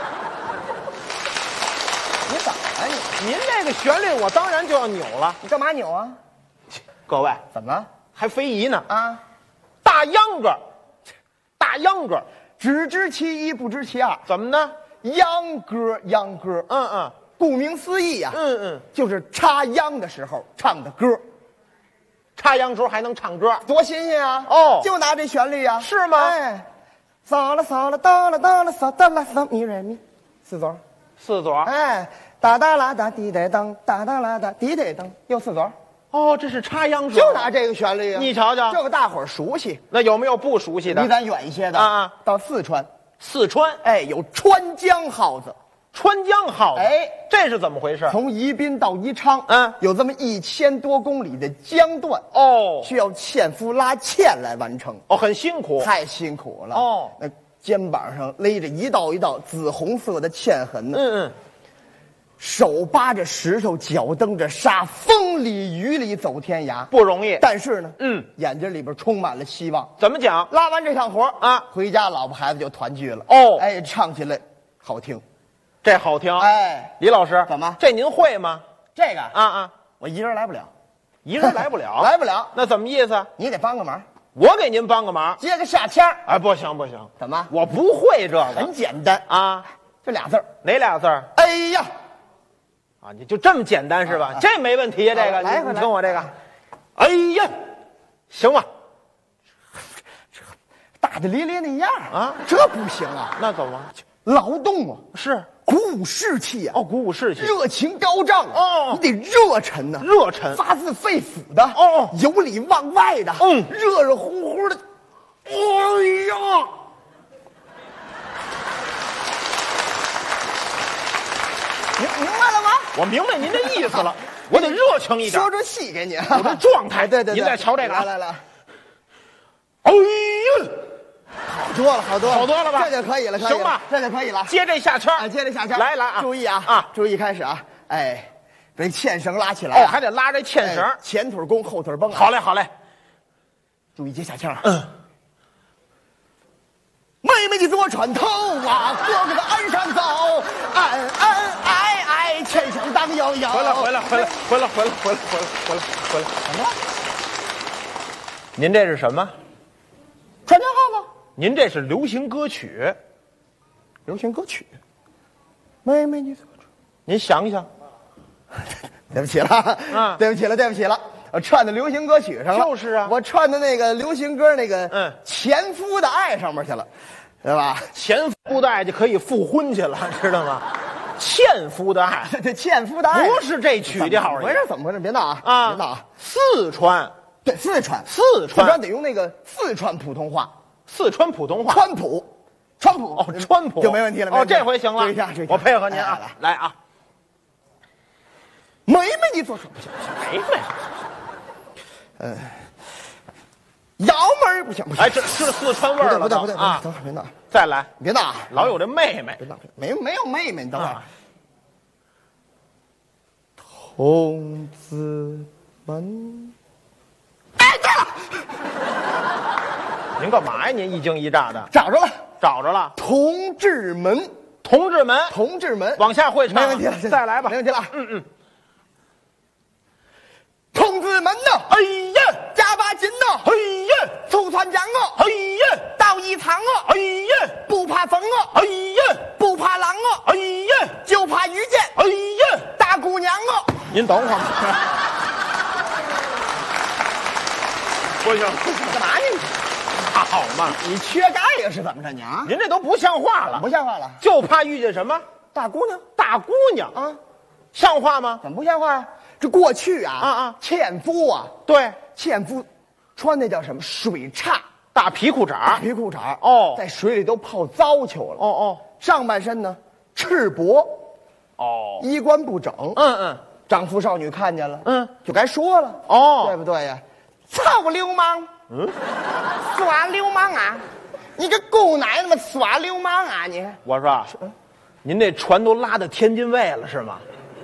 你怎么了你？ 您这个旋律我当然就要扭了。 你干嘛扭啊？ 各位， 怎么了？ 还非遗呢？ 啊， 大秧歌，大秧歌， 只知其一，不知其二。 怎么呢？ 秧歌，秧歌，顾名思义呀，就是插秧的时候唱的歌。 插秧时候还能唱歌， 多新鲜啊！ 哦， 就拿这旋律呀， 是吗？ 哎，嗦啦嗦啦哆啦哆啦嗦哆啦嗦咪来咪，四撮， 四撮。 哎，哒哒啦哒滴得当，哒哒啦哒滴得当，又四撮。 哦，这是插秧歌， 就拿这个旋律啊！ 你瞧瞧， 这个大伙儿熟悉。 那有没有不熟悉的？ 离咱远一些的啊， 到四川。 四川， 哎，有川江耗子。 川江耗子， 哎， 这是怎么回事？ 从宜宾到宜昌，有这么1000多公里的江段，需要纤夫拉纤来完成。 哦，很辛苦， 太辛苦了。 哦， 那肩膀上勒着一道一道紫红色的纤痕呢。手扒着石头，脚蹬着沙，风里雨里走天涯， 不容易。 但是呢，眼睛里边充满了希望。 怎么讲？ 拉完这趟活啊， 回家老婆孩子就团聚了。 哦， 哎，唱起来好听， 这好听。 哎， 李老师， 怎么？ 这您会吗？ 这个我一人来不了， 一人来不了， 来不了。 那怎么意思？ 你得帮个忙。 我给您帮个忙， 接个下签。 哎，不行不行， 怎么？ 我不会这个。 很简单啊， 这俩字儿。 哪俩字儿？ 哎呀。 啊，你就这么简单是吧？这没问题呀，这个你听我这个，哎呀，行吧， 大大咧咧那样啊， 这不行啊， 那怎么？ 劳动啊， 是鼓舞士气啊， 哦，鼓舞士气， 热情高涨啊， 哦， 你得热忱呐， 热忱， 发自肺腑的， 哦， 由里往外的，热热乎乎的，哎呀。明白了吗？ 我明白您的意思了，我得热情一点， 说出戏给你， 我这状态。 对， 您再瞧这个， 来， 哎呀， 好多了，好多了吧？ 这就可以了， 行吧？ 这就可以了。 接这下签， 接这下签， 来啊！ 注意啊，注意开始啊！哎，这牵绳拉起来， 哦，还得拉这牵绳， 前腿弓，后腿绷。 好嘞，好嘞。 注意接下签。妹妹你坐船头啊，哥哥在岸上走，恩恩爱爱，牵手当悠悠。 回来。怎么了？您这是什么？ 川江号子。 您这是流行歌曲。 流行歌曲。妹妹你坐船， 您想一想。 对不起了，对不起了。我串到流行歌曲上了， 就是啊， 我串到那个流行歌那个前夫的爱上面去了，对吧？ 前夫夫的爱就可以复婚去了，知道吗？纤夫的爱， 这纤夫的爱不是这曲调。 怎么回事？怎么回事？别闹啊！ 啊， 别闹啊！ 四川， 对，四川得用那个四川普通话， 四川普通话， 川普哦，川普就没问题了。 哦，这回行了， 这一下我配合您啊，来啊！ 妹妹，你做什么？ 妹妹， 幺妹儿不行。 哎，这是四川味儿了， 不对啊！ 等会儿别闹， 再来， 别闹， 老有这妹妹， 别闹，没有妹妹，你等会儿。同志们，哎，对了， 您干嘛呀？您一惊一乍的， 找着了， 同志们，往下会唱， 没问题了， 再来吧， 没问题了。同志们呐， 哎呀， 加把劲呐， 哎呀， 出川江啊， 哎呀， 到宜昌啊， 哎呀， 不怕风啊， 哎呀， 不怕浪啊， 哎呀， 就怕遇见， 哎呀， 大姑娘啊。 您等会儿，不行， 干嘛呢？ 好嘛， 你缺钙呀？是怎么着你啊？ 您这都不像话了， 不像话了， 就怕遇见什么大姑娘啊，像话吗？ 怎么不像话呀？这过去啊，纤夫啊， 对， 纤夫穿那叫什么水叉大皮裤衩， 哦，在水里都泡糟球了， 哦， 上半身呢赤膊， 哦， 衣冠不整，丈夫少女看见了，就该说了， 哦， 对不对呀？臭流氓，耍流氓啊！你个姑奶奶嘛，耍流氓啊你！ 我说，您这船都拉到天津卫了是吗？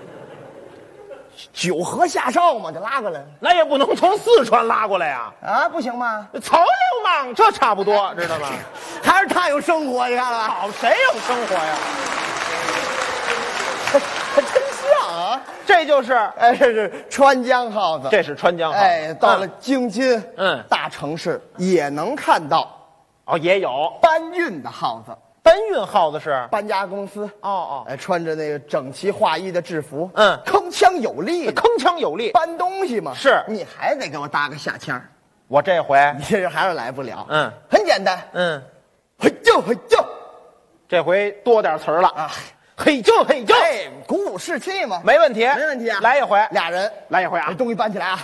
九河下哨嘛，就拉过来， 那也不能从四川拉过来呀！ 啊，不行吗？ 臭流氓，这差不多，知道吗？ 还是他有生活，你看了吧？ 好，谁有生活呀？ 还真像啊！ 这就是， 哎，这是川江号子， 这是川江号子。 哎，到了京津，大城市也能看到， 哦，也有搬运的号子。 搬运号子是搬家公司， 哎， 穿着那个整齐划一的制服，铿锵有力，搬东西嘛。 是， 你还得给我搭个下腔。 我这回你这人还是来不了， 很简单， 嘿就，这回多点词儿了啊，嘿就， 哎，鼓舞士气嘛， 没问题啊，来一回， 俩人来一回啊， 把东西搬起来啊，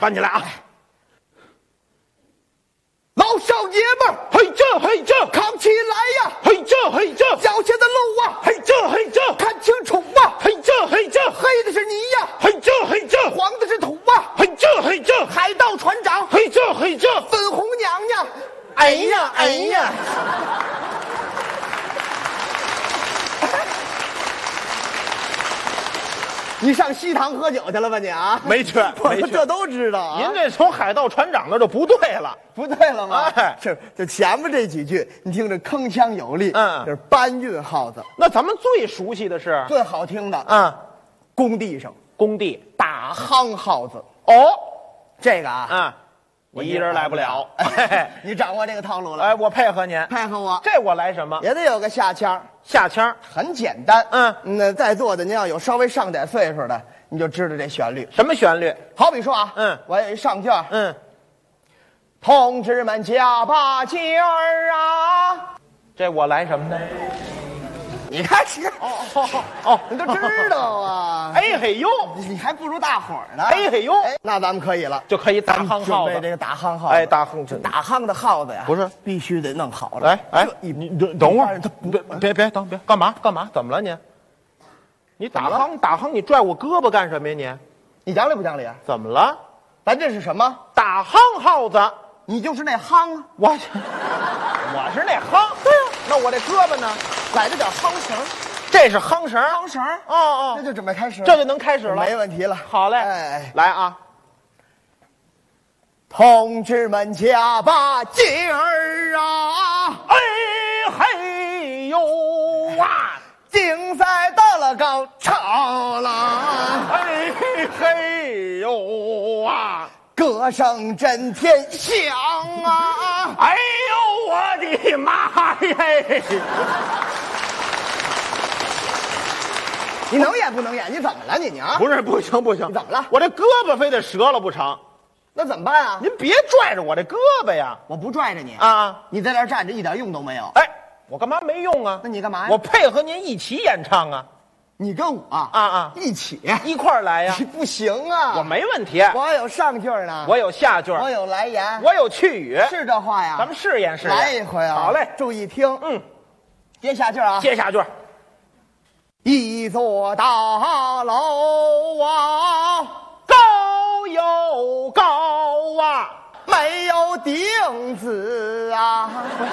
老少爷们儿，嘿这， 扛起来呀！ 嘿这， 脚下的路啊！ 嘿这， 看清楚啊！ 嘿这， 黑的是泥呀！ 嘿这， 黄的是土啊！ 嘿这， 海盗船长！ 嘿这， 粉红娘娘！ 哎呀！ 你上西塘喝酒去了吧你啊？ 没去， 这都知道啊。 您这从海盗船长那就不对了， 吗？哎，这前面这几句，你听着铿锵有力，这是搬运号子。 那咱们最熟悉的是最好听的，工地打夯号子。 哦， 这个啊， 我一人来不了， 你掌握这个套路了。 哎，我配合您， 配合我。 这我来什么？ 也得有个下腔。很简单。那在座的您要有稍微上点岁数的，你就知道这旋律。 什么旋律？ 好比说啊，我有一上句，同志们加把劲儿啊！ 这我来什么呢？ 你看是你都知道啊！ 哎嘿呦， 你还不如大伙儿呢！ 哎嘿呦， 那咱们可以了， 就可以打夯号子。 这个打夯号子， 哎，打夯的号子呀， 不是必须得弄好了。 哎，你等会儿，别干嘛？怎么了你？你打夯，你拽我胳膊干什么呀你讲理不讲理啊？ 怎么了？ 咱这是什么？ 打夯号子， 你就是那夯啊！ 我是那夯。 对呀，那我这胳膊呢？来着点夯绳， 这是夯绳， 那就准备开始， 这就能开始了， 没问题了。 好嘞，来啊！ 同志们加把劲儿啊！ 哎嘿呦啊！ 竞赛到了高潮了！ 哎嘿呦啊！ 歌声震天响啊！ 哎呦我的妈耶！ 你能演不能演？你怎么了你啊？ 不是，不行，你怎么了？ 我这胳膊非得折了不成？ 那怎么办啊？ 您别拽着我这胳膊呀！ 我不拽着你啊！ 你在这儿站着一点用都没有。 哎， 我干嘛没用啊？ 那你干嘛呀？ 我配合您一起演唱啊！ 你跟我一起一块儿来呀？ 不行啊！ 我没问题， 我有上句呢， 我有下句， 我有来言， 我有去语， 是这话呀？ 咱们试验试验， 来一回啊！ 好嘞， 注意听，接下句啊， 接下句。 一座大楼啊， 高又高啊， 没有顶子啊。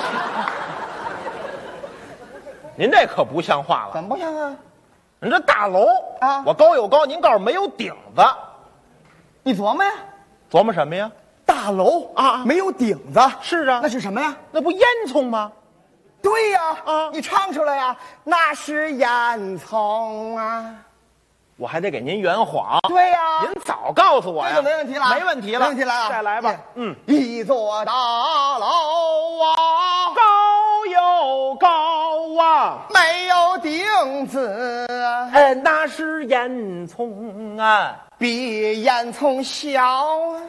您这可不像话了。 怎么不像啊？ 您这大楼啊，我高有高，您告诉没有顶子， 你琢磨呀？ 琢磨什么呀？ 大楼啊，没有顶子。 是啊， 那是什么呀？ 那不烟囱吗？ 对呀，你唱出来呀，那是烟囱啊。 我还得给您圆谎。 对呀， 您早告诉我呀， 这就没问题了， 没问题了， 没问题了啊！ 再来吧。 一座大楼啊， 高又高啊， 没有顶子， 那是烟囱啊， 比烟囱小。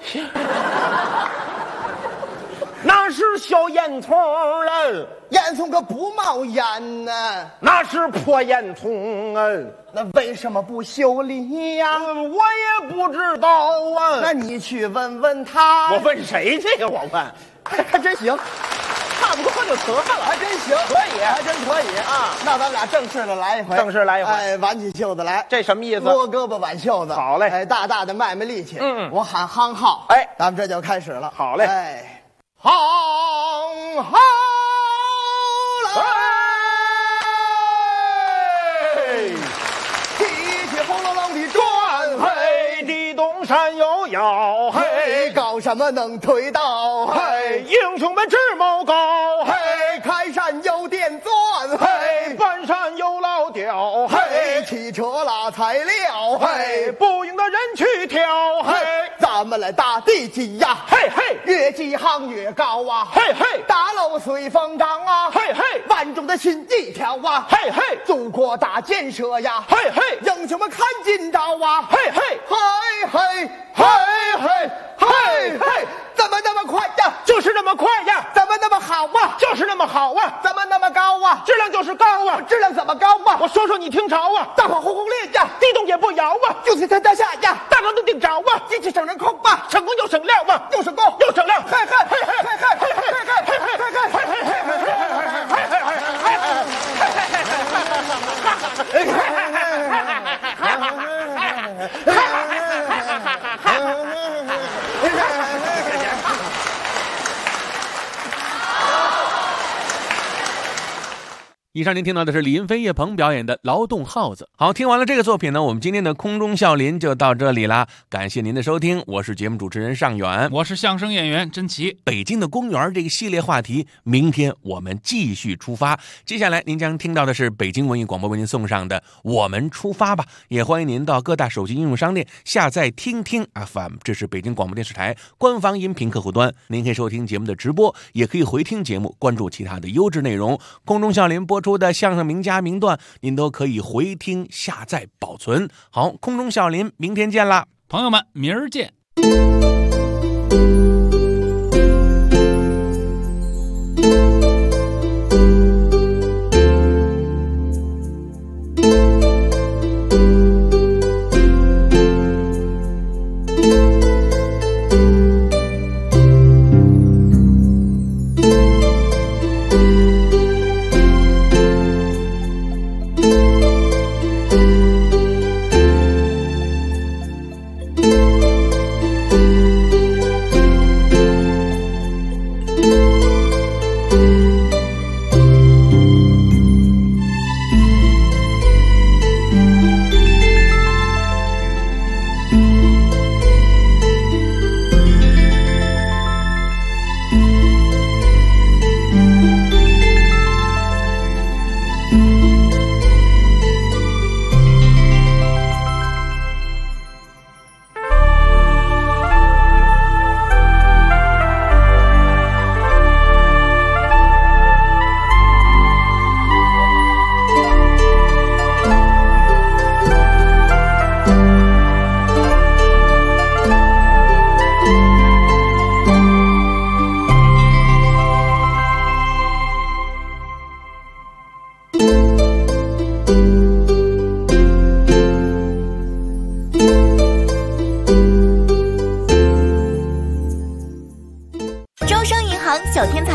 那是小烟囱了， 烟囱可不冒烟呢。 那是破烟囱啊， 那为什么不修理呀？ 我也不知道啊。 那你去问问他。 我问谁去呀？我问， 还真行， 差不多就得了， 还真行， 可以， 还真可以啊。那咱俩正式的来一回， 正式来一回。 哎，挽起袖子来， 这什么意思？ 摸胳膊挽袖子。 好嘞， 哎，大大的卖力气。我喊夯号， 哎， 咱们这就开始了。 好嘞， 哎。夯好来，提起轰隆隆的砖， 嘿，地动山有妖，嘿， 搞什么能推倒？ 嘿，英雄们志谋高， 嘿，开山有电钻， 嘿，搬山有老雕， 嘿，汽车拉材料， 嘿，不赢的人去挑，嘿， 咱们来打地基呀， 嘿嘿， 越几行越高啊， 嘿嘿， 大楼随风长啊， 嘿嘿， 万众的心一条啊， 嘿嘿， 祖国大建设呀， 嘿嘿， 英雄们看今朝啊， 嘿嘿， 嘿嘿嘿嘿嘿嘿，怎么那么快呀？ 就是那么快呀！ 怎么那么好啊？ 就是那么好啊！ 怎么那么高啊？ 质量就是高啊！ 质量怎么高啊？ 我说说你听着啊！ 大火轰轰烈呀， 地动也不摇啊！ 就是天大下呀， 大楼能顶着啊！ 机器省人空啊， 省工又省料啊！ 又省工又省料！ 嘿嘿嘿嘿嘿嘿嘿嘿嘿嘿以上您听到的是李云飞、叶鹏表演的《劳动号子》。好，听完了这个作品呢，我们今天的空中笑林就到这里啦。感谢您的收听，我是节目主持人尚远， 我是相声演员甄奇。 北京的公园这个系列话题，明天我们继续出发。接下来您将听到的是北京文艺广播为您送上的《我们出发吧》，也欢迎您到各大手机应用商店下载听听 FM， 这是北京广播电视台官方音频客户端。您可以收听节目的直播，也可以回听节目，关注其他的优质内容。空中笑林播出的相声名家名段，您都可以回听、下载、保存。好，空中笑林，明天见啦， 朋友们，明儿见。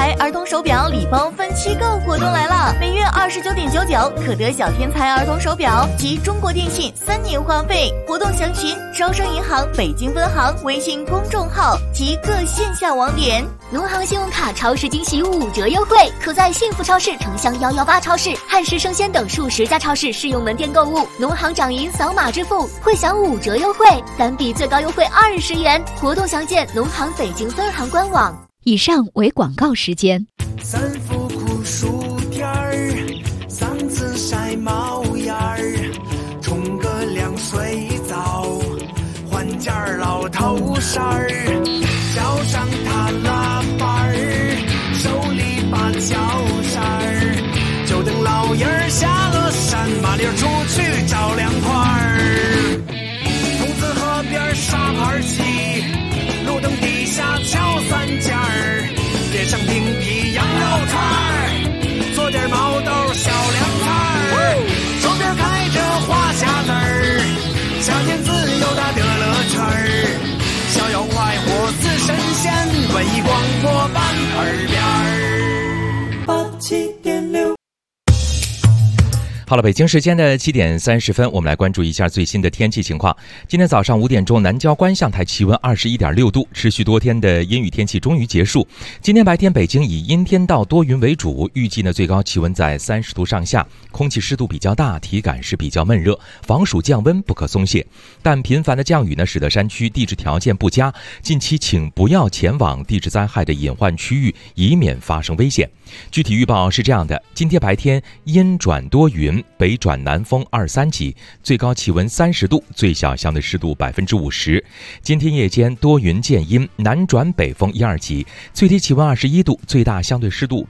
才儿童手表礼包分期购活动来了，每月29.99可得小天才儿童手表及中国电信3年话费。活动详询招商银行北京分行微信公众号及各线下网点。 农行信用卡超市惊喜5折优惠，可在幸福超市、城乡118超市、汉时生鲜等数10家超市适用门店购物，农行掌银扫码支付会享5折优惠，单笔最高优惠20元。活动详见农行北京分行官网。 以上为广告时间。 三伏酷暑天儿，嗓子晒冒烟儿，冲个凉水澡，换件老头衫儿，脚上踏拉板儿，手里把脚扇儿，就等老爷儿下了山，麻溜出去找凉快儿。筒子河边沙盘棋，路灯底下敲3件儿，街上饼皮羊肉串儿，做点毛豆小凉菜儿，手边开着花匣子儿，夏天自由的得乐趣儿，逍遥快活似神仙，文艺广播版耳边儿87.6。 好了，北京时间的7点30分，我们来关注一下最新的天气情况。今天早上5点钟，南郊观象台气温21.6度，持续多天的阴雨天气终于结束。今天白天北京以阴天到多云为主，预计呢最高气温在30度上下，空气湿度比较大，体感是比较闷热，防暑降温不可松懈。但频繁的降雨呢，使得山区地质条件不佳，近期请不要前往地质灾害的隐患区域，以免发生危险。具体预报是这样的：今天白天阴转多云，北转南风2-3级，最高气温30度，最小相对湿度50%。今天夜间多云见阴，南转北风1-2级，最低气温21度，最大相对湿度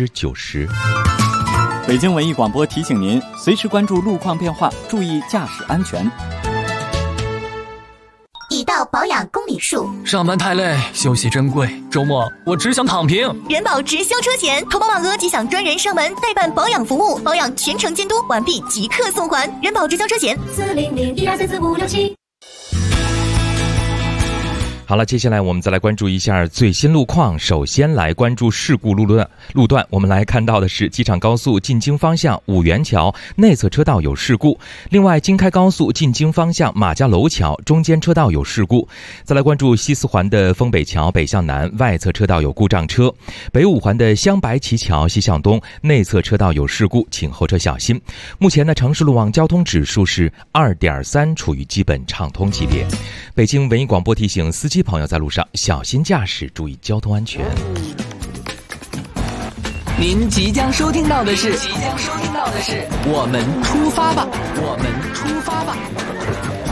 90%。 北京文艺广播提醒您，随时关注路况变化，注意驾驶安全。 已到保养公里数， 上班太累，休息珍贵，周末我只想躺平。 人保直销车险，投保满额即享专人上门代办保养服务，保养全程监督，完毕即刻送还。人保直销车险40012344567。 好了，接下来我们再来关注一下最新路况。首先来关注事故路段，我们来看到的是机场高速进京方向五元桥内侧车道有事故，另外京开高速进京方向马家楼桥中间车道有事故。再来关注西四环的丰北桥北向南外侧车道有故障车，北五环的湘白旗桥西向东内侧车道有事故，请后车小心。目前呢，城市路网交通指数是2.3，处于基本畅通级别。北京文艺广播提醒司机朋友在路上小心驾驶，注意交通安全。 您即将收听到的是我们出发吧，我们出发吧。